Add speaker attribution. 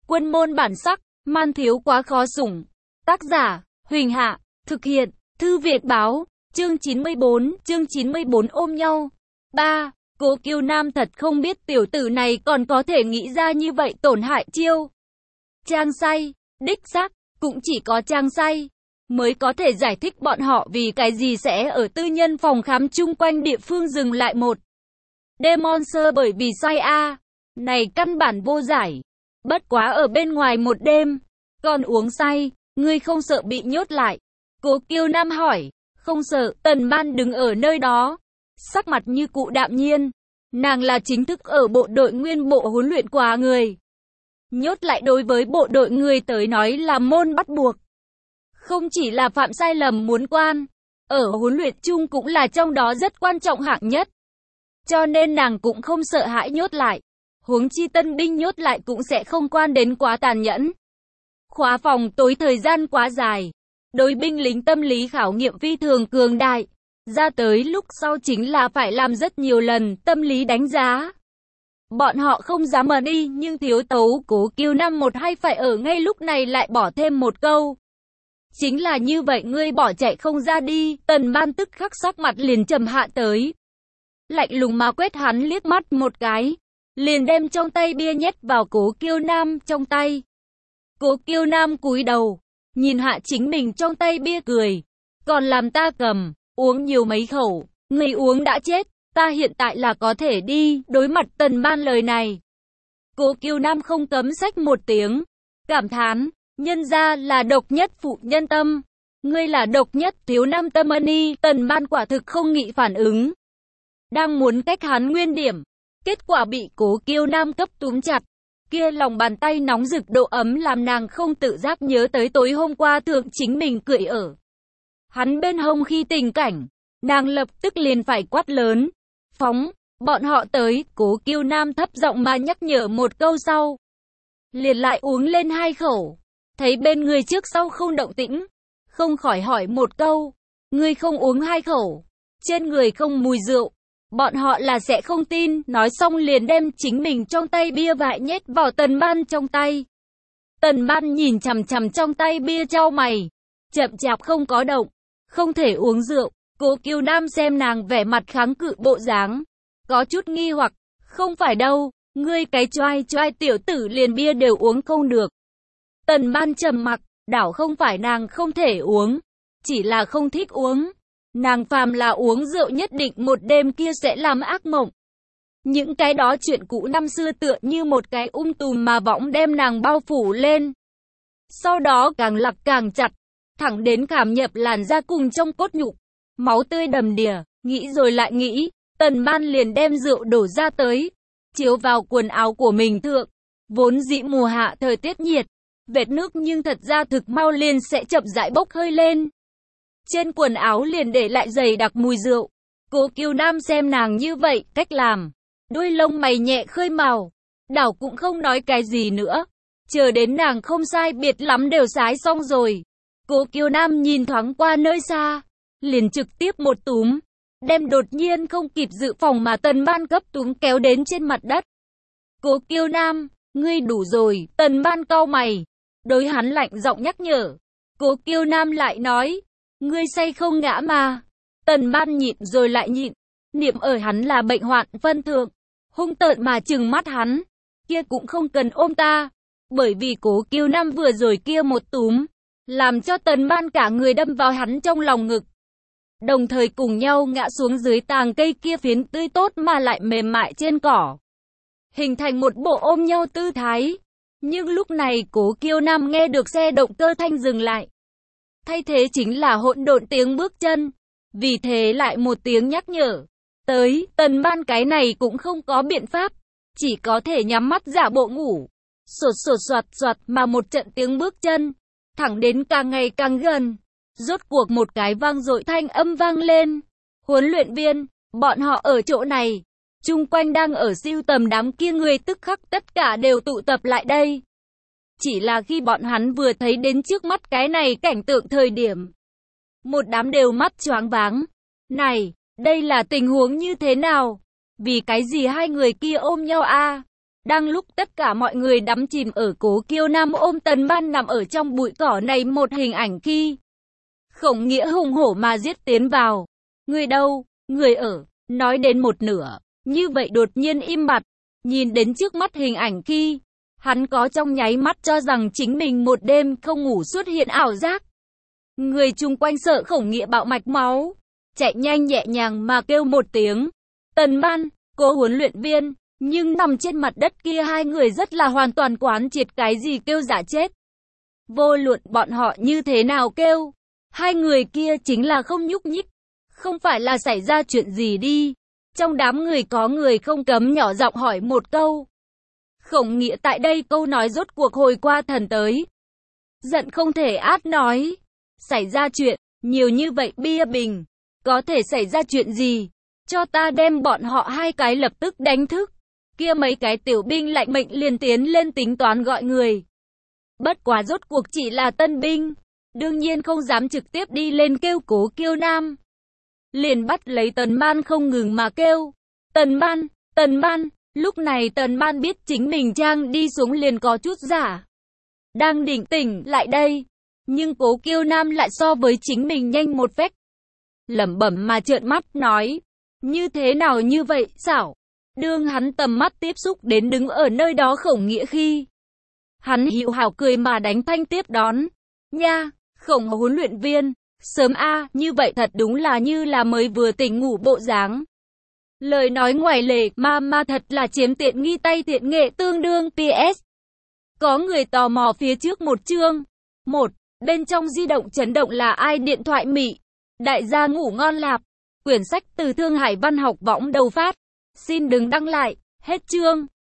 Speaker 1: Quân môn bản sắc, man thiếu quá khó sủng. Tác giả, Huỳnh Hạ, thực hiện, Thư Viện Báo, chương 94 ôm nhau. 3. Cố Kiêu Nam thật không biết tiểu tử này còn có thể nghĩ ra như vậy tổn hại chiêu. Trang say, đích xác, cũng chỉ có trang say mới có thể giải thích bọn họ vì cái gì sẽ ở tư nhân phòng khám chung quanh địa phương dừng lại một đêm monster bởi vì say a. Này căn bản vô giải. Bất quá ở bên ngoài một đêm, còn uống say, ngươi không sợ bị nhốt lại? Cố Kiêu Nam hỏi. Không sợ. Tần Ban đứng ở nơi đó, sắc mặt như cụ đạm nhiên. Nàng là chính thức ở bộ đội nguyên bộ huấn luyện quá người. Nhốt lại đối với bộ đội người tới nói là môn bắt buộc. Không chỉ là phạm sai lầm muốn quan, ở huấn luyện chung cũng là trong đó rất quan trọng hạng nhất. Cho nên nàng cũng không sợ hãi nhốt lại. Huống chi tân binh nhốt lại cũng sẽ không quan đến quá tàn nhẫn. Khóa phòng tối thời gian quá dài. Đối binh lính tâm lý khảo nghiệm phi thường cường đại. Ra tới lúc sau chính là phải làm rất nhiều lần tâm lý đánh giá. Bọn họ không dám mở đi nhưng thiếu tấu Cố Kiêu Nam một hay phải ở ngay lúc này lại bỏ thêm một câu. Chính là như vậy ngươi bỏ chạy không ra đi. Tần Ban tức khắc sắc mặt liền trầm hạ tới. Lạnh lùng mà quét hắn liếc mắt một cái. Liền đem trong tay bia nhét vào Cố Kiêu Nam trong tay. Cố Kiêu Nam cúi đầu, nhìn hạ chính mình trong tay bia cười. Còn làm ta cầm, uống nhiều mấy khẩu, người uống đã chết, ta hiện tại là có thể đi. Đối mặt Tần Ban lời này, Cố Kiêu Nam không cấm xách một tiếng, cảm thán, nhân ra là độc nhất phụ nhân tâm, ngươi là độc nhất thiếu nam tâm ân. Tần Ban quả thực không nghĩ phản ứng, đang muốn cách hắn nguyên điểm, kết quả bị Cố Kiêu Nam cấp túm chặt. Kia lòng bàn tay nóng rực độ ấm làm nàng không tự giác nhớ tới tối hôm qua thượng chính mình cười ở hắn bên hông khi tình cảnh. Nàng lập tức liền phải quát lớn, phóng, bọn họ tới. Cố Kiêu Nam thấp giọng mà nhắc nhở một câu sau, liền lại uống lên hai khẩu. Thấy bên người trước sau không động tĩnh, không khỏi hỏi một câu, ngươi không uống hai khẩu, trên người không mùi rượu? Bọn họ là sẽ không tin. Nói xong liền đem chính mình trong tay bia vại nhét vào Tần Ban trong tay. Tần Ban nhìn chằm chằm trong tay bia chau mày, chậm chạp không có động. Không thể uống rượu. Cố Kiêu Nam xem nàng vẻ mặt kháng cự bộ dáng, có chút nghi hoặc. Không phải đâu, ngươi cái choai tiểu tử liền bia đều uống không được. Tần Ban trầm mặc, đảo không phải nàng không thể uống, chỉ là không thích uống. Nàng phàm là uống rượu nhất định một đêm kia sẽ làm ác mộng. Những cái đó chuyện cũ năm xưa tựa như một cái tùm mà võng đem nàng bao phủ lên. Sau đó càng lặc càng chặt, thẳng đến khảm nhập làn da cùng trong cốt nhục. Máu tươi đầm đìa, nghĩ rồi lại nghĩ, Tần Ban liền đem rượu đổ ra tới, chiếu vào quần áo của mình thượng. Vốn dĩ mùa hạ thời tiết nhiệt, vệt nước nhưng thật ra thực mau liền sẽ chậm rãi bốc hơi lên. Trên quần áo liền để lại dày đặc mùi rượu. Cố Kiêu Nam xem nàng như vậy, cách làm, đuôi lông mày nhẹ khơi màu, đảo cũng không nói cái gì nữa. Chờ đến nàng không sai biệt lắm đều sái xong rồi, Cố Kiêu Nam nhìn thoáng qua nơi xa, liền trực tiếp một túm, đem đột nhiên không kịp dự phòng mà Tần Ban cấp túm kéo đến trên mặt đất. Cố Kiêu Nam, ngươi đủ rồi. Tần Ban cau mày, đối hắn lạnh giọng nhắc nhở. Cố Kiêu Nam lại nói, ngươi say không ngã mà. Tần Ban nhịn rồi lại nhịn, niệm ở hắn là bệnh hoạn phân thượng, hung tợn mà trừng mắt hắn, kia cũng không cần ôm ta. Bởi vì Cố Kiêu Nam vừa rồi kia một túm, làm cho Tần Ban cả người đâm vào hắn trong lòng ngực, đồng thời cùng nhau ngã xuống dưới tàng cây kia phiến tươi tốt mà lại mềm mại trên cỏ, hình thành một bộ ôm nhau tư thái. Nhưng lúc này Cố Kiêu Nam nghe được xe động cơ thanh dừng lại, thay thế chính là hỗn độn tiếng bước chân. Vì thế lại một tiếng nhắc nhở tới. Tần Ban cái này cũng không có biện pháp, chỉ có thể nhắm mắt giả bộ ngủ. Sột soạt mà một trận tiếng bước chân, thẳng đến càng ngày càng gần, rốt cuộc một cái vang dội thanh âm vang lên. Huấn luyện viên, bọn họ ở chỗ này. Chung quanh đang ở sưu tầm đám kia người tức khắc tất cả đều tụ tập lại đây. Chỉ là khi bọn hắn vừa thấy đến trước mắt cái này cảnh tượng thời điểm, một đám đều mắt choáng váng. Này, đây là tình huống như thế nào? Vì cái gì hai người kia ôm nhau a? Đang lúc tất cả mọi người đắm chìm ở Cố Kiêu Nam ôm Tần Ban nằm ở trong bụi cỏ này một hình ảnh khi Khổng Nghĩa hùng hổ mà giết tiến vào. Người đâu, người ở, nói đến một nửa, như vậy đột nhiên im bặt, nhìn đến trước mắt hình ảnh khi hắn có trong nháy mắt cho rằng chính mình một đêm không ngủ xuất hiện ảo giác. Người chung quanh sợ Khổng Nghĩa bạo mạch máu, chạy nhanh nhẹ nhàng mà kêu một tiếng. Tần Ban, cô huấn luyện viên, nhưng nằm trên mặt đất kia hai người rất là hoàn toàn quán triệt cái gì kêu giả chết. Vô luận bọn họ như thế nào kêu, hai người kia chính là không nhúc nhích. Không phải là xảy ra chuyện gì đi. Trong đám người có người không cấm nhỏ giọng hỏi một câu. Khổng Nghĩa tại đây câu nói rốt cuộc hồi qua thần tới. Giận không thể át nói. Xảy ra chuyện, nhiều như vậy bia bình. Có thể xảy ra chuyện gì? Cho ta đem bọn họ hai cái lập tức đánh thức. Kia mấy cái tiểu binh lạnh mệnh liền tiến lên tính toán gọi người. Bất quá rốt cuộc chỉ là tân binh. Đương nhiên không dám trực tiếp đi lên kêu Cố Kiêu Nam. Liền bắt lấy Tần Ban không ngừng mà kêu. Tần Ban, Tần Ban. Lúc này Tần Ban biết chính mình trang đi xuống liền có chút giả. Đang định tỉnh lại đây. Nhưng Cố Kiêu Nam lại so với chính mình nhanh một vách. Lẩm bẩm mà trợn mắt nói. Như thế nào như vậy, xảo. Đương hắn tầm mắt tiếp xúc đến đứng ở nơi đó Khổng Nghĩa khi hắn hữu hảo cười mà đánh thanh tiếp đón. Nha, Khổng huấn luyện viên, sớm a, như vậy thật đúng là như là mới vừa tỉnh ngủ bộ dáng. Lời nói ngoài lề, mà thật là chiếm tiện nghi tay tiện nghệ tương đương PS. Có người tò mò phía trước một chương. Một, bên trong di động chấn động là ai điện thoại mị. Đại gia ngủ ngon lạp. Quyển sách từ Thương Hải Văn học võng đầu phát. Xin đừng đăng lại, hết chương.